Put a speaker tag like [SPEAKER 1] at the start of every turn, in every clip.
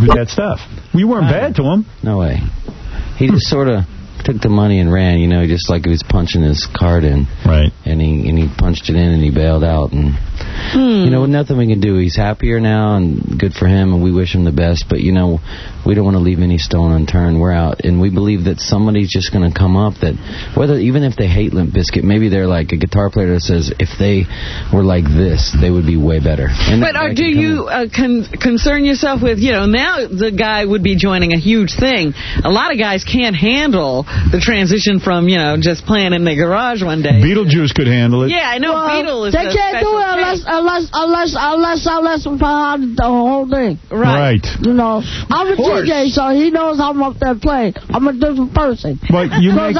[SPEAKER 1] with that stuff. We weren't bad to him.
[SPEAKER 2] No way. He just sort of took the money and ran, just like he was punching his card in.
[SPEAKER 1] Right.
[SPEAKER 2] And he punched it in and he bailed out. And, nothing we can do. He's happier now and good for him, and we wish him the best. But, we don't want to leave any stone unturned. We're out. And we believe that somebody's just going to come up that, even if they hate Limp Bizkit, maybe they're like a guitar player that says if they were like this, they would be way better.
[SPEAKER 3] But do you concern yourself with, now the guy would be joining a huge thing. A lot of guys can't handle the transition from, just playing in the garage one day.
[SPEAKER 1] Beetlejuice could handle it.
[SPEAKER 3] Yeah, I know. Beetle is
[SPEAKER 4] they can't do it unless I'm behind the whole thing.
[SPEAKER 1] Right.
[SPEAKER 4] I'm a DJ, so he knows I'm up there playing. I'm a different person.
[SPEAKER 1] But
[SPEAKER 4] I'm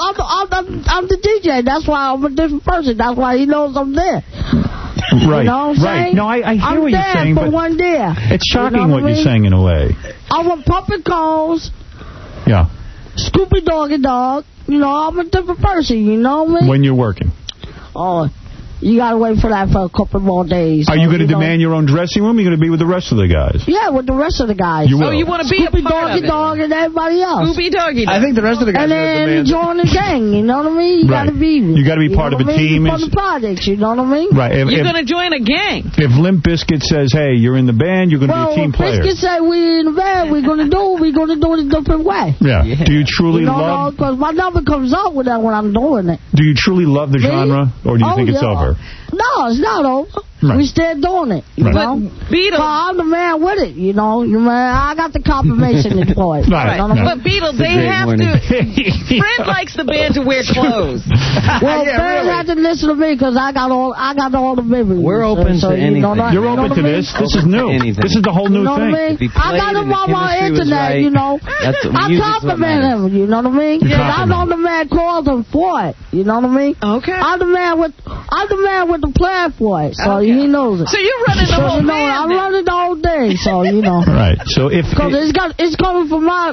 [SPEAKER 4] the DJ. That's why I'm a different person. That's why he knows I'm there.
[SPEAKER 1] Right.
[SPEAKER 4] You know what I'm saying?
[SPEAKER 1] No, I hear what you're saying,
[SPEAKER 4] but one day.
[SPEAKER 1] It's shocking what you're saying in a way.
[SPEAKER 4] I'm a puppet calls.
[SPEAKER 1] Yeah.
[SPEAKER 4] Scoopy Doggy Dog. I'm a different person. You know what I mean?
[SPEAKER 1] When you're working.
[SPEAKER 4] Oh. You got to wait for that for a couple more days.
[SPEAKER 1] Are you going to demand your own dressing room, or are you going to be with the rest of the guys?
[SPEAKER 4] Yeah, with the rest of the guys.
[SPEAKER 1] You will.
[SPEAKER 3] Oh, you want to be
[SPEAKER 4] Scoopy
[SPEAKER 3] a part
[SPEAKER 4] Doggy
[SPEAKER 3] of it.
[SPEAKER 4] Dog and everybody else.
[SPEAKER 3] Scoopy Doggy Dog.
[SPEAKER 5] I think the rest of the guys
[SPEAKER 4] and then join the gang, you know what I mean? You got to be.
[SPEAKER 1] You got to be part of a team.
[SPEAKER 4] For the projects, you know what I mean?
[SPEAKER 1] Right.
[SPEAKER 3] You're going to join a gang.
[SPEAKER 1] If Limp Bizkit says, hey, you're in the band, you're going to be a team player.
[SPEAKER 4] Well, Bizkit say we're in the band, we're going to do it a different way.
[SPEAKER 1] Yeah. Do you truly love...
[SPEAKER 4] because my number comes up with that when I'm doing it.
[SPEAKER 1] Do you truly love the genre, or do you think it's over?
[SPEAKER 4] No, it's not over.
[SPEAKER 1] Right.
[SPEAKER 4] We still doing it, you know.
[SPEAKER 3] Beetle,
[SPEAKER 4] I'm the man with it, you know. I got the confirmation for it.
[SPEAKER 1] Right.
[SPEAKER 3] But Beetle, they have to. Fred likes the band to wear clothes.
[SPEAKER 4] Well, Fred had to listen to me because I got all the memories.
[SPEAKER 2] We're open to anything.
[SPEAKER 1] You're open to this. This is new. This is the whole new thing.
[SPEAKER 4] I got him on my internet, you know. I compliment him, you know what I mean? I know the man called him for it, you know what I mean?
[SPEAKER 3] Okay.
[SPEAKER 4] I'm the man with the plan for it, so he knows it.
[SPEAKER 3] So you're running the whole band.
[SPEAKER 4] I'm running the whole thing, so you know.
[SPEAKER 1] Right. So if
[SPEAKER 4] it's coming from my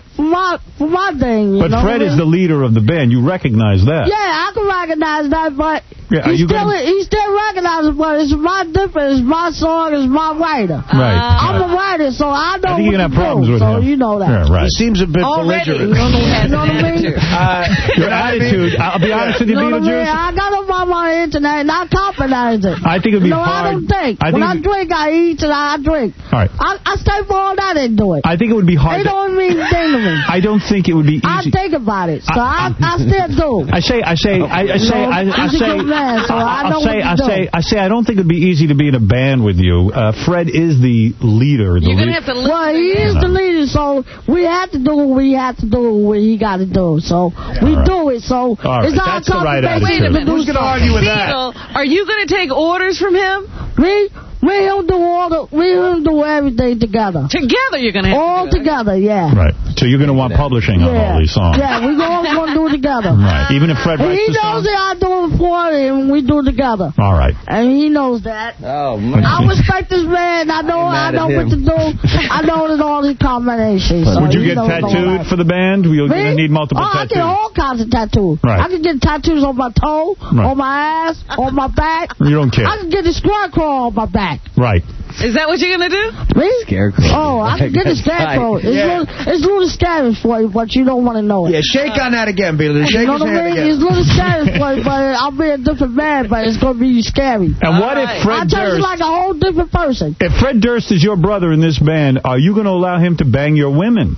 [SPEAKER 4] thing.
[SPEAKER 1] But Fred is the leader of the band. You recognize that?
[SPEAKER 4] Yeah, I can recognize that, but
[SPEAKER 1] he's
[SPEAKER 4] still recognizing. But it's my difference. It's my song. It's my writer.
[SPEAKER 1] Right.
[SPEAKER 4] I'm a writer, so I know.
[SPEAKER 1] I think you're gonna have problems with him.
[SPEAKER 4] So you know that.
[SPEAKER 1] Yeah, right.
[SPEAKER 5] He seems a bit belligerent.
[SPEAKER 4] You know what I mean?
[SPEAKER 1] Your attitude. I'll be honest with you, Beetlejuice.
[SPEAKER 4] I got him on my internet, and I compromise it.
[SPEAKER 1] I think it'd be hard.
[SPEAKER 4] I don't think. When I drink, I eat, and I drink.
[SPEAKER 1] All right.
[SPEAKER 4] I stay for all that and do it.
[SPEAKER 1] I think it would be hard.
[SPEAKER 4] They don't mean anything to me.
[SPEAKER 1] I don't think it would be easy.
[SPEAKER 4] I think about it, so I still do. I say,
[SPEAKER 1] I don't think it'd be easy to be in a band with you. Fred is the leader.
[SPEAKER 3] You're going to have to listen.
[SPEAKER 4] Well, he is the leader, so we have to do what we have to do, what he got to do. So we do it, so it's our
[SPEAKER 1] That's the right attitude.
[SPEAKER 3] Wait a minute.
[SPEAKER 5] Who's going to argue with that?
[SPEAKER 3] Are you going to take orders from him?
[SPEAKER 4] Me? We'll do everything together.
[SPEAKER 3] Together you're going to have
[SPEAKER 4] all
[SPEAKER 3] to do it.
[SPEAKER 4] Together, yeah.
[SPEAKER 1] Right. So you're going to want publishing on all these songs.
[SPEAKER 4] Yeah, we're going to do it together.
[SPEAKER 1] Right. Even if Fred writes
[SPEAKER 4] he
[SPEAKER 1] the
[SPEAKER 4] knows
[SPEAKER 1] song?
[SPEAKER 4] that I do it for him, we do it together.
[SPEAKER 1] All right.
[SPEAKER 4] And he knows that.
[SPEAKER 2] Oh, man.
[SPEAKER 4] I respect this man. I know what to do. I know there's all these combinations. So
[SPEAKER 1] would you get tattooed for the band? You're going to need multiple tattoos.
[SPEAKER 4] I get all kinds of tattoos.
[SPEAKER 1] Right.
[SPEAKER 4] I can get tattoos on my toe, on my ass, on my back.
[SPEAKER 1] You don't care.
[SPEAKER 4] I can get a scarecrow on my back.
[SPEAKER 1] Right.
[SPEAKER 3] Is that what you're going to do?
[SPEAKER 4] Me?
[SPEAKER 2] Scarecrow.
[SPEAKER 4] Oh, I can get a scarecrow. It's a little scary for you, but you don't want to know it.
[SPEAKER 5] Yeah, shake on that again, Beetle. Shake his hand again.
[SPEAKER 4] It's a little scary for you, but I'll be a different man, but it's going to be scary.
[SPEAKER 1] And what if Fred Durst...
[SPEAKER 4] I'll tell you like a whole different person.
[SPEAKER 1] If Fred Durst is your brother in this band, are you going to allow him to bang your women?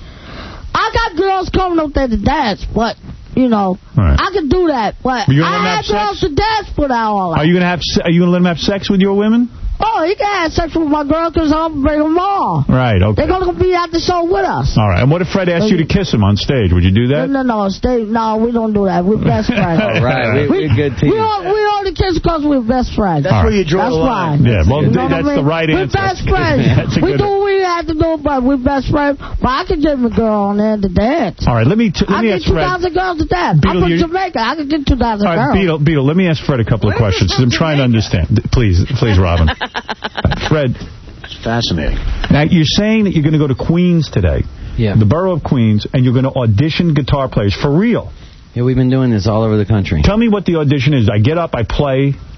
[SPEAKER 4] I got girls coming up there to dance, but... You know, I can do that, but I had girls to dance for that all.
[SPEAKER 1] Are you going to let him have sex with your women?
[SPEAKER 4] Oh, he can have sex with my girl because I'll bring them all.
[SPEAKER 1] Right, okay.
[SPEAKER 4] They're going to be at the show with us.
[SPEAKER 1] All right, and what if Fred asked you to kiss him on stage? Would you do that?
[SPEAKER 4] No, we don't do that. We're best friends.
[SPEAKER 2] All right, we're good team.
[SPEAKER 4] We only kiss because we're best friends.
[SPEAKER 5] That's where you draw the line.
[SPEAKER 1] Yeah, well, that's the right answer.
[SPEAKER 4] We're best friends. We do what we have to do, but we're best friends. But I can get my girl on there to dance.
[SPEAKER 1] All right, let me ask Fred.
[SPEAKER 4] I get 2,000 girls to dance. I'm from Jamaica. I can get 2,000 girls.
[SPEAKER 1] All right, Beetle, let me ask Fred a couple of questions because I'm trying to understand. Please, Robin. Fred.
[SPEAKER 5] It's fascinating.
[SPEAKER 1] Now, you're saying that you're going to go to Queens today.
[SPEAKER 2] Yeah.
[SPEAKER 1] The borough of Queens, and you're going to audition guitar players for real.
[SPEAKER 2] Yeah, we've been doing this all over the country.
[SPEAKER 1] Tell me what the audition is. I get up, I play.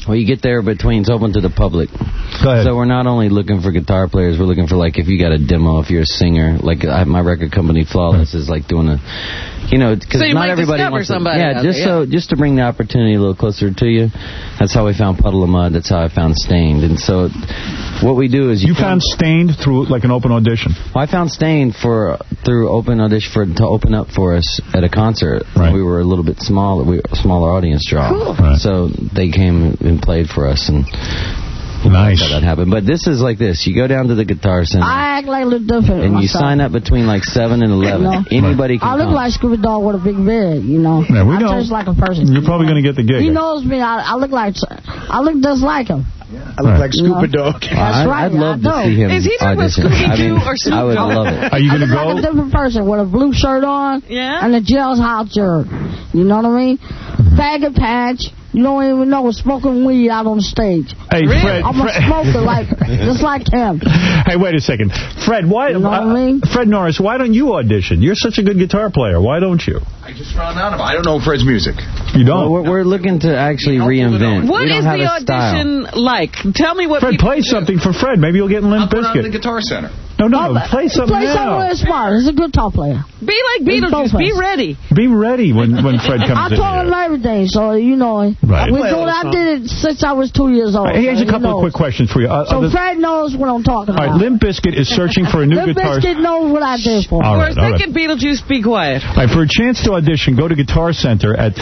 [SPEAKER 2] Well, you get there it's open to the public.
[SPEAKER 1] Go ahead.
[SPEAKER 2] So we're not only looking for guitar players, we're looking for, like, if you got a demo, if you're a singer. Like, my record company, Flawless, is, like, doing because
[SPEAKER 3] so you
[SPEAKER 2] not
[SPEAKER 3] might
[SPEAKER 2] everybody
[SPEAKER 3] discover
[SPEAKER 2] wants to,
[SPEAKER 3] somebody.
[SPEAKER 2] Yeah, just to bring the opportunity a little closer to you. That's how we found Puddle of Mud. That's how I found Stained. And so what we do is
[SPEAKER 1] you found Stained through, like, an open audition.
[SPEAKER 2] Well, I found Stained through open audition to open up for us at a concert.
[SPEAKER 1] Right.
[SPEAKER 2] We were a little bit smaller. We were a smaller audience draw.
[SPEAKER 3] Cool.
[SPEAKER 1] Right.
[SPEAKER 2] So they came and played for us, and
[SPEAKER 1] nice.
[SPEAKER 2] That's how that happened. But this is like this: you go down to the Guitar Center.
[SPEAKER 4] I act like a little different.
[SPEAKER 2] And you sign up between like 7 and 11. Anybody can
[SPEAKER 4] I look
[SPEAKER 2] come.
[SPEAKER 4] like Scooby Dog with a big beard,
[SPEAKER 1] Yeah, we
[SPEAKER 4] I
[SPEAKER 1] know.
[SPEAKER 4] dress like a person.
[SPEAKER 1] You're probably going to get the gig.
[SPEAKER 4] He knows me. I look just like him.
[SPEAKER 5] I look like Scooby Dog.
[SPEAKER 4] That's right.
[SPEAKER 2] I'd love to see him
[SPEAKER 3] Is he talking about
[SPEAKER 2] audition.
[SPEAKER 3] Scooby-Doo or Snoop
[SPEAKER 2] I would
[SPEAKER 3] Dogg?
[SPEAKER 2] love it.
[SPEAKER 1] Are you going to
[SPEAKER 4] Like a
[SPEAKER 1] go?
[SPEAKER 4] different person with a blue shirt on.
[SPEAKER 3] Yeah.
[SPEAKER 4] And a jailhouse shirt. You know what I mean? Faggot patch. You don't even know we're smoking weed out on the stage.
[SPEAKER 1] Hey,
[SPEAKER 3] Really?
[SPEAKER 1] Fred.
[SPEAKER 4] I'm a smoker, just like him.
[SPEAKER 1] Hey, wait a second. Fred, why?
[SPEAKER 4] You know what I mean?
[SPEAKER 1] Fred Norris, why don't you audition? You're such a good guitar player. Why don't you?
[SPEAKER 5] I just found out about it. I don't know Fred's music.
[SPEAKER 1] You don't?
[SPEAKER 2] Well, we're looking to actually reinvent.
[SPEAKER 3] What
[SPEAKER 2] we don't
[SPEAKER 3] is
[SPEAKER 2] have
[SPEAKER 3] the
[SPEAKER 2] a style.
[SPEAKER 3] audition like? Tell me what
[SPEAKER 1] Fred,
[SPEAKER 3] people
[SPEAKER 1] play
[SPEAKER 3] do.
[SPEAKER 1] something for Fred. Maybe you'll get in Limp
[SPEAKER 5] I'll put on the
[SPEAKER 1] Bizkit.
[SPEAKER 5] Guitar Center.
[SPEAKER 1] No, play something
[SPEAKER 4] Play
[SPEAKER 1] now.
[SPEAKER 4] something real smart. He's a guitar player.
[SPEAKER 3] Be like Beetlejuice. Be ready.
[SPEAKER 1] Be ready when Fred comes
[SPEAKER 4] I
[SPEAKER 1] in
[SPEAKER 4] taught him
[SPEAKER 1] here.
[SPEAKER 4] everything, so
[SPEAKER 1] Right.
[SPEAKER 4] I did it since I was 2 years old.
[SPEAKER 1] Here's
[SPEAKER 4] so
[SPEAKER 1] a couple of quick questions for you.
[SPEAKER 4] So Fred knows what I'm talking
[SPEAKER 1] all
[SPEAKER 4] about.
[SPEAKER 1] right, Limp Bizkit is searching for a new
[SPEAKER 4] Limp
[SPEAKER 1] guitar.
[SPEAKER 4] Bizkit knows what I did for him.
[SPEAKER 1] All
[SPEAKER 3] For
[SPEAKER 1] right,
[SPEAKER 3] a
[SPEAKER 1] all right.
[SPEAKER 3] second, Beetlejuice, be quiet.
[SPEAKER 1] All right, for a chance to audition, go to Guitar Center at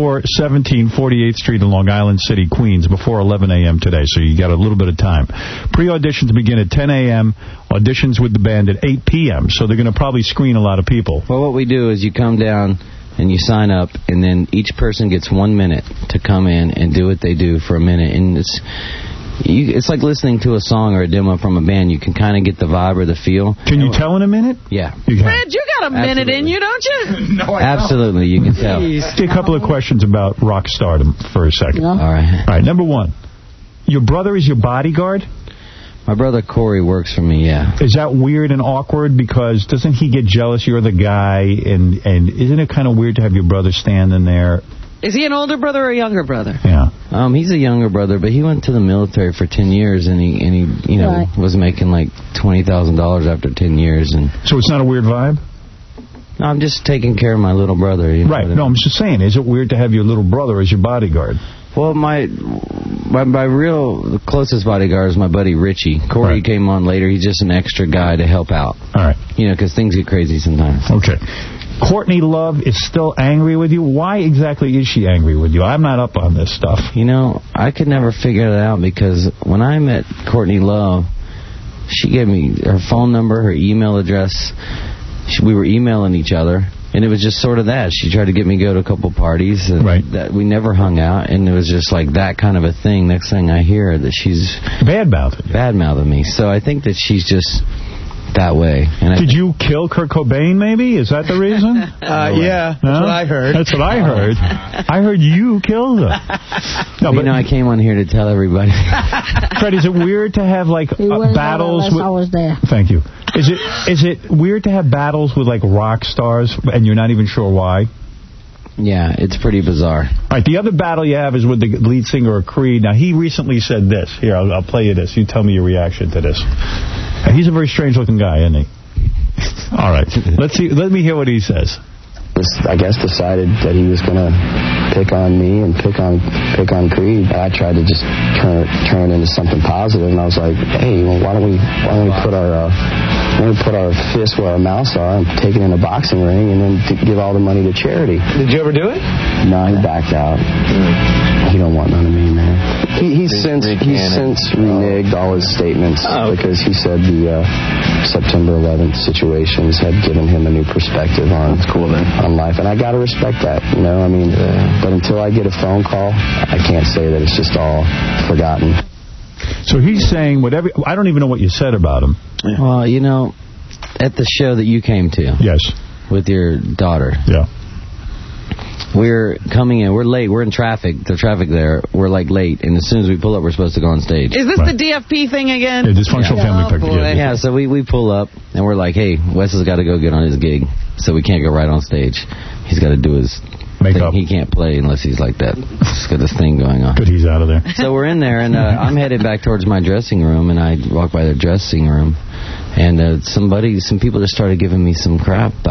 [SPEAKER 1] 3417 48th Street in Long Island City, Queens, before 11 a.m. today, so you got a little bit of time. Pre-auditions begin at 10 a.m., auditions with the band at 8 p.m., so they're going to probably screen a lot of people.
[SPEAKER 2] Well, what we do is you come down and you sign up, and then each person gets 1 minute to come in and do what they do for a minute. And it's like listening to a song or a demo from a band. You can kind of get the vibe or the feel.
[SPEAKER 1] Can you tell in a minute?
[SPEAKER 2] Yeah.
[SPEAKER 1] You can.
[SPEAKER 3] Fred, you got a minute in you, don't you?
[SPEAKER 5] No, I
[SPEAKER 2] Absolutely, you can tell.
[SPEAKER 1] Ask you a couple of questions about rock stardom for a second.
[SPEAKER 4] Yeah.
[SPEAKER 2] All right.
[SPEAKER 1] All right, number one, your brother is your bodyguard?
[SPEAKER 2] My brother Corey works for me, yeah.
[SPEAKER 1] Is that weird and awkward? Because doesn't he get jealous you're the guy? And isn't it kind of weird to have your brother standing there?
[SPEAKER 3] Is he an older brother or a younger brother?
[SPEAKER 1] Yeah.
[SPEAKER 2] He's a younger brother, but he went to the military for 10 years, and he
[SPEAKER 4] Right.
[SPEAKER 2] was making like $20,000 after 10 years. And
[SPEAKER 1] So it's not a weird vibe?
[SPEAKER 2] no, I'm just taking care of my little brother. You know
[SPEAKER 1] Right.
[SPEAKER 2] what I
[SPEAKER 1] No,
[SPEAKER 2] mean?
[SPEAKER 1] I'm just saying, is it weird to have your little brother as your bodyguard?
[SPEAKER 2] Well, my real closest bodyguard is my buddy Richie. Corey
[SPEAKER 1] Right.
[SPEAKER 2] came on later. He's just an extra guy to help out.
[SPEAKER 1] All right.
[SPEAKER 2] Because things get crazy sometimes.
[SPEAKER 1] Okay. Courtney Love is still angry with you. Why exactly is she angry with you? I'm not up on this stuff.
[SPEAKER 2] I could never figure that out, because when I met Courtney Love, she gave me her phone number, her email address. We were emailing each other, and it was just sort of that. She tried to get me to go to a couple parties, and
[SPEAKER 1] Right.
[SPEAKER 2] that we never hung out, and it was just like that kind of a thing. Next thing I hear that she's bad-mouthing me. So I think that she's just that way. And
[SPEAKER 1] Did you kill Kurt Cobain, maybe? Is that the reason?
[SPEAKER 5] Yeah, that's what I heard.
[SPEAKER 1] That's what I heard. I heard you killed him. No, but
[SPEAKER 2] I came on here to tell everybody.
[SPEAKER 1] Fred, is it weird to have like battles with?
[SPEAKER 4] I was there.
[SPEAKER 1] Thank you. Is it weird to have battles with like rock stars and you're not even sure why?
[SPEAKER 2] Yeah, it's pretty bizarre.
[SPEAKER 1] All right, the other battle you have is with the lead singer of Creed. Now, he recently said this. Here, I'll play you this. You tell me your reaction to this. He's a very strange-looking guy, isn't he? All right. Let me hear what he says.
[SPEAKER 6] I guess decided that he was going to pick on me and pick on Creed. I tried to just turn it into something positive, and I was like, hey, well, why don't we put our fists where our mouths are and take it in a boxing ring and then give all the money to charity.
[SPEAKER 5] Did you ever do it?
[SPEAKER 6] No, he backed out. He don't want none of me, man. He's since reneged all his statements because he said the September 11th situations had given him a new perspective on life, and I got to respect that, but until I get a phone call, I can't say that it's just all forgotten.
[SPEAKER 1] So he's saying whatever. I don't even know what you said about him.
[SPEAKER 2] Well, at the show that you came to.
[SPEAKER 1] Yes.
[SPEAKER 2] With your daughter.
[SPEAKER 1] Yeah.
[SPEAKER 2] we're coming in. We're late. We're in traffic. The traffic there. We're like late. And as soon as we pull up, we're supposed to go on stage.
[SPEAKER 3] Is this the DFP thing again?
[SPEAKER 1] Yeah, dysfunctional family picture.
[SPEAKER 2] Yeah, so we pull up, and we're like, hey, Wes has got to go get on his gig, so we can't go right on stage. He's got to do his
[SPEAKER 1] makeup.
[SPEAKER 2] He can't play unless he's like that. He's got this thing going on.
[SPEAKER 1] Good, he's out of there.
[SPEAKER 2] So we're in there, and I'm headed back towards my dressing room, and I walk by the dressing room, and some people just started giving me some crap